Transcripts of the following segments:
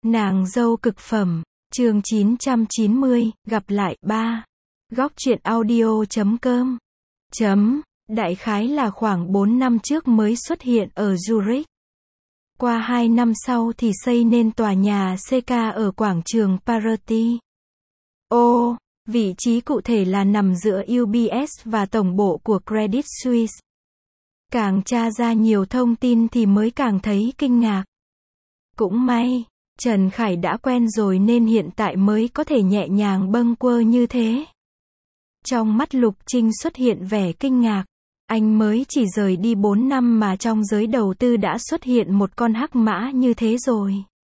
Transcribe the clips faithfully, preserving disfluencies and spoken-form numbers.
Nàng dâu cực phẩm, chương chín trăm chín mươi, gặp lại, ba. Góc truyện audio chấm com. Chấm, đại khái là khoảng bốn năm trước mới xuất hiện ở Zurich. Qua hai năm sau thì xây nên tòa nhà xê ca ở quảng trường Paraty. Ô, vị trí cụ thể là nằm giữa u bê ét và tổng bộ của Credit Suisse. Càng tra ra nhiều thông tin thì mới càng thấy kinh ngạc. Cũng may, Trần Khải đã quen rồi nên hiện tại mới có thể nhẹ nhàng bâng quơ như thế. Trong mắt Lục Trinh xuất hiện vẻ kinh ngạc. Anh mới chỉ rời đi bốn năm mà trong giới đầu tư đã xuất hiện một con hắc mã như thế rồi.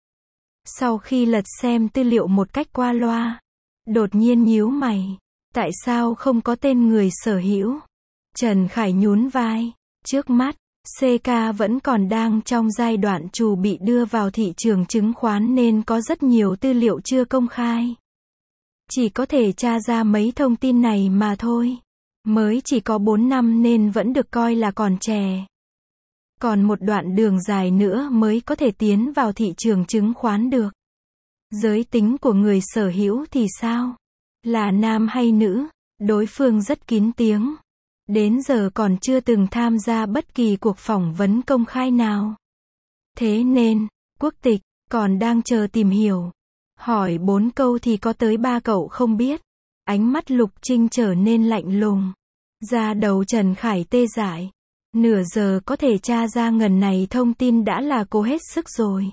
Sau khi lật xem tư liệu một cách qua loa, đột nhiên nhíu mày. Tại sao không có tên người sở hữu? Trần Khải nhún vai. Trước mắt, xê ca vẫn còn đang trong giai đoạn chuẩn bị đưa vào thị trường chứng khoán nên có rất nhiều tư liệu chưa công khai. Chỉ có thể tra ra mấy thông tin này mà thôi. Mới chỉ có bốn năm nên vẫn được coi là còn trẻ. Còn một đoạn đường dài nữa mới có thể tiến vào thị trường chứng khoán được. Giới tính của người sở hữu thì sao? Là nam hay nữ? Đối phương rất kín tiếng. Đến giờ còn chưa từng tham gia bất kỳ cuộc phỏng vấn công khai nào. Thế nên, quốc tịch, còn đang chờ tìm hiểu. Hỏi bốn câu thì có tới ba cậu không biết. Ánh mắt Lục Trinh trở nên lạnh lùng. Da đầu Trần Khải tê dại. Nửa giờ có thể tra ra ngần này thông tin đã là cố hết sức rồi.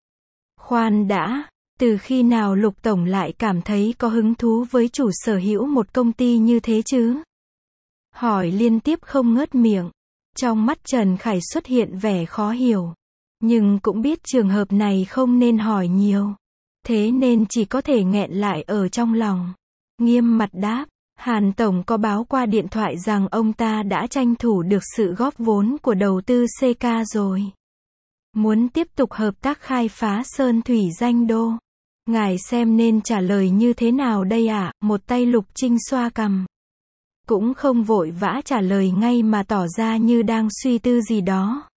Khoan đã, từ khi nào Lục Tổng lại cảm thấy có hứng thú với chủ sở hữu một công ty như thế chứ? Hỏi liên tiếp không ngớt miệng. Trong mắt Trần Khải xuất hiện vẻ khó hiểu. Nhưng cũng biết trường hợp này không nên hỏi nhiều. Thế nên chỉ có thể nghẹn lại ở trong lòng. Nghiêm mặt đáp, Hàn Tổng có báo qua điện thoại rằng ông ta đã tranh thủ được sự góp vốn của đầu tư xê ca rồi. Muốn tiếp tục hợp tác khai phá sơn thủy danh đô. Ngài xem nên trả lời như thế nào đây ạ? À? Một tay Lục Trinh xoa cằm. Cũng không vội vã trả lời ngay mà tỏ ra như đang suy tư gì đó.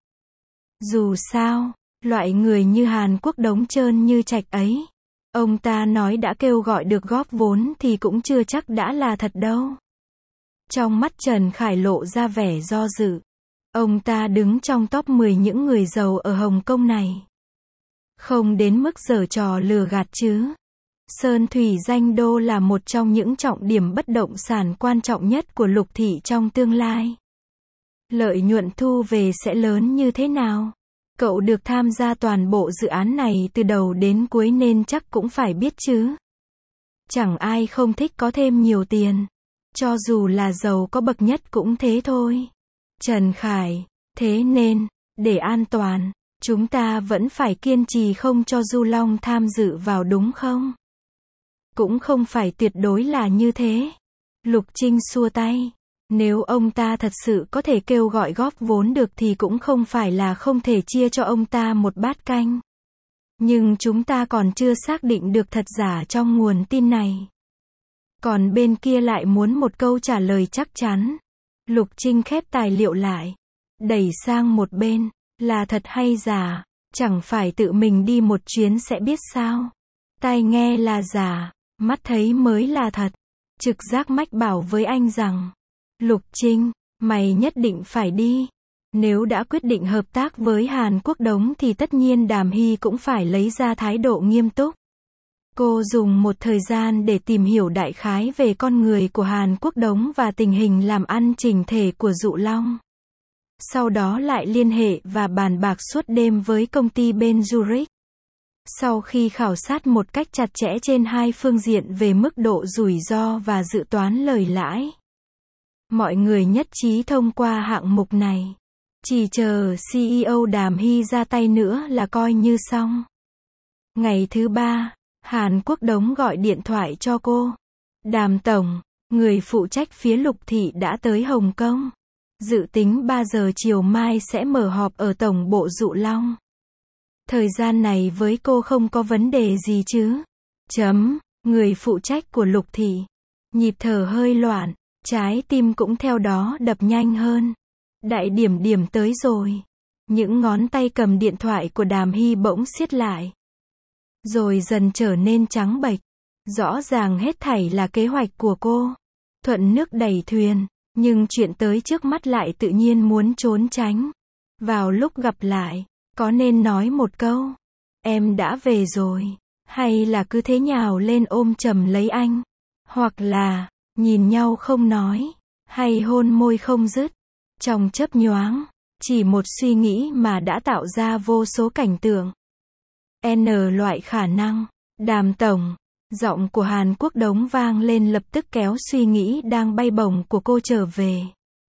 Dù sao, loại người như Hàn Quốc đống trơn như Trạch ấy, ông ta nói đã kêu gọi được góp vốn thì cũng chưa chắc đã là thật đâu. Trong mắt Trần Khải lộ ra vẻ do dự. Ông ta đứng trong top mười những người giàu ở Hồng Kông này. Không đến mức giở trò lừa gạt chứ. Sơn thủy danh đô là một trong những trọng điểm bất động sản quan trọng nhất của Lục thị trong tương lai. Lợi nhuận thu về sẽ lớn như thế nào? Cậu được tham gia toàn bộ dự án này từ đầu đến cuối nên chắc cũng phải biết chứ. Chẳng ai không thích có thêm nhiều tiền. Cho dù là giàu có bậc nhất cũng thế thôi. Trần Khải, thế nên, để an toàn, chúng ta vẫn phải kiên trì không cho Du Long tham dự vào đúng không? Cũng không phải tuyệt đối là như thế. Lục Trinh xua tay. Nếu ông ta thật sự có thể kêu gọi góp vốn được thì cũng không phải là không thể chia cho ông ta một bát canh. Nhưng chúng ta còn chưa xác định được thật giả trong nguồn tin này. Còn bên kia lại muốn một câu trả lời chắc chắn. Lục Trinh khép tài liệu lại. Đẩy sang một bên. Là thật hay giả? Chẳng phải tự mình đi một chuyến sẽ biết sao? Tai nghe là giả, mắt thấy mới là thật. Trực giác mách bảo với anh rằng, Lục Trinh, mày nhất định phải đi. Nếu đã quyết định hợp tác với Hàn Quốc đống thì tất nhiên Đàm Hy cũng phải lấy ra thái độ nghiêm túc. Cô dùng một thời gian để tìm hiểu đại khái về con người của Hàn Quốc đống và tình hình làm ăn chỉnh thể của Dụ Long. Sau đó lại liên hệ và bàn bạc suốt đêm với công ty bên Zurich. Sau khi khảo sát một cách chặt chẽ trên hai phương diện về mức độ rủi ro và dự toán lời lãi, mọi người nhất trí thông qua hạng mục này. Chỉ chờ xê e ô Đàm Hy ra tay nữa là coi như xong. Ngày thứ ba, Hàn Quốc đống gọi điện thoại cho cô. Đàm Tổng, người phụ trách phía Lục thị đã tới Hồng Kông. Dự tính ba giờ chiều mai sẽ mở họp ở tổng bộ Dụ Long. Thời gian này với cô không có vấn đề gì chứ? Chấm, người phụ trách của Lục thị. Nhịp thở hơi loạn, trái tim cũng theo đó đập nhanh hơn. Đại điểm điểm tới rồi. Những ngón tay cầm điện thoại của Đàm Hy bỗng siết lại. rồi dần trở nên trắng bệch. Rõ ràng hết thảy là kế hoạch của cô. Thuận nước đẩy thuyền, nhưng chuyện tới trước mắt lại tự nhiên muốn trốn tránh. Vào lúc gặp lại, có nên nói một câu, em đã về rồi, hay là cứ thế nhào lên ôm chầm lấy anh, hoặc là, nhìn nhau không nói, hay hôn môi không dứt. Trong chớp nhoáng, chỉ một suy nghĩ mà đã tạo ra vô số cảnh tượng. N loại khả năng, Đàm tổng, giọng của Hàn Quốc Đống vang lên lập tức kéo suy nghĩ đang bay bổng của cô trở về.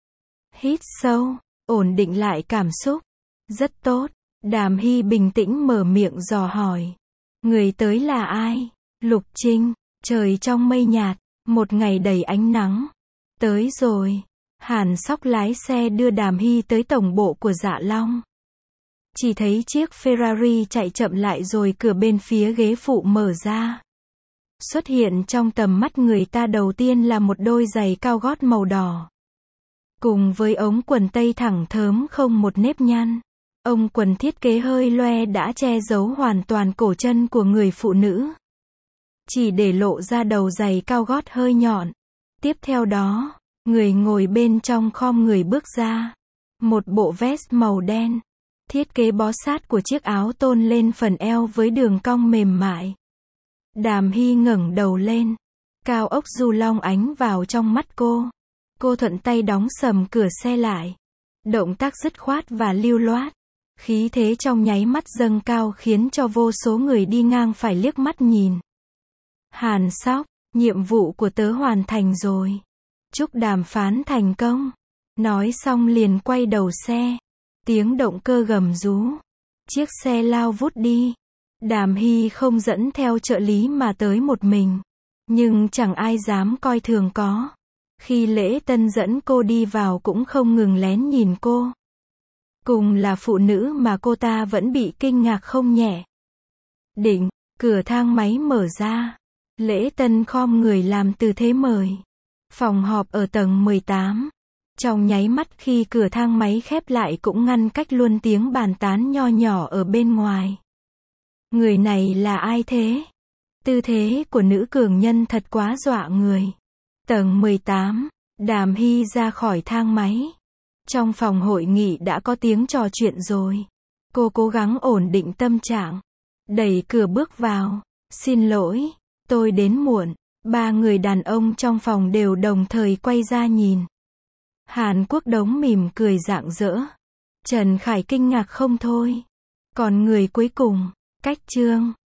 Hít sâu, ổn định lại cảm xúc. Rất tốt, Đàm Hy bình tĩnh mở miệng dò hỏi. Người tới là ai? Lục Trinh, trời trong mây nhạt, một ngày đầy ánh nắng. Tới rồi. Hàn Sóc lái xe đưa Đàm Hy tới tổng bộ của Dạ Long. Chỉ thấy chiếc Ferrari chạy chậm lại rồi cửa bên phía ghế phụ mở ra. Xuất hiện trong tầm mắt người ta đầu tiên là một đôi giày cao gót màu đỏ. Cùng với ống quần tây thẳng thớm không một nếp nhăn. Ống quần thiết kế hơi loe đã che giấu hoàn toàn cổ chân của người phụ nữ. Chỉ để lộ ra đầu giày cao gót hơi nhọn. Tiếp theo đó, người ngồi bên trong khom người bước ra. Một bộ vest màu đen. Thiết kế bó sát của chiếc áo tôn lên phần eo với đường cong mềm mại. Đàm Hy ngẩng đầu lên. Cao ốc du long ánh vào trong mắt cô. Cô thuận tay đóng sầm cửa xe lại. Động tác dứt khoát và lưu loát. Khí thế trong nháy mắt dâng cao khiến cho vô số người đi ngang phải liếc mắt nhìn. Hàn Sóc, nhiệm vụ của tớ hoàn thành rồi. Chúc đàm phán thành công. Nói xong liền quay đầu xe. Tiếng động cơ gầm rú. Chiếc xe lao vút đi. Đàm Hy không dẫn theo trợ lý mà tới một mình. Nhưng chẳng ai dám coi thường có. Khi Lễ Tân dẫn cô đi vào cũng không ngừng lén nhìn cô. Cùng là phụ nữ mà cô ta vẫn bị kinh ngạc không nhẹ. Định, cửa thang máy mở ra. Lễ Tân khom người làm tư thế mời. Phòng họp ở tầng mười tám. Trong nháy mắt khi cửa thang máy khép lại cũng ngăn cách luôn tiếng bàn tán nho nhỏ ở bên ngoài. Người này là ai thế? Tư thế của nữ cường nhân thật quá dọa người. Tầng mười tám, Đàm Hy ra khỏi thang máy. Trong phòng hội nghị đã có tiếng trò chuyện rồi. Cô cố gắng ổn định tâm trạng. Đẩy cửa bước vào. Xin lỗi, tôi đến muộn. Ba người đàn ông trong phòng đều đồng thời quay ra nhìn. Hàn Quốc Đống mỉm cười rạng rỡ. Trần Khải kinh ngạc không thôi. Còn người cuối cùng, Cách Trương.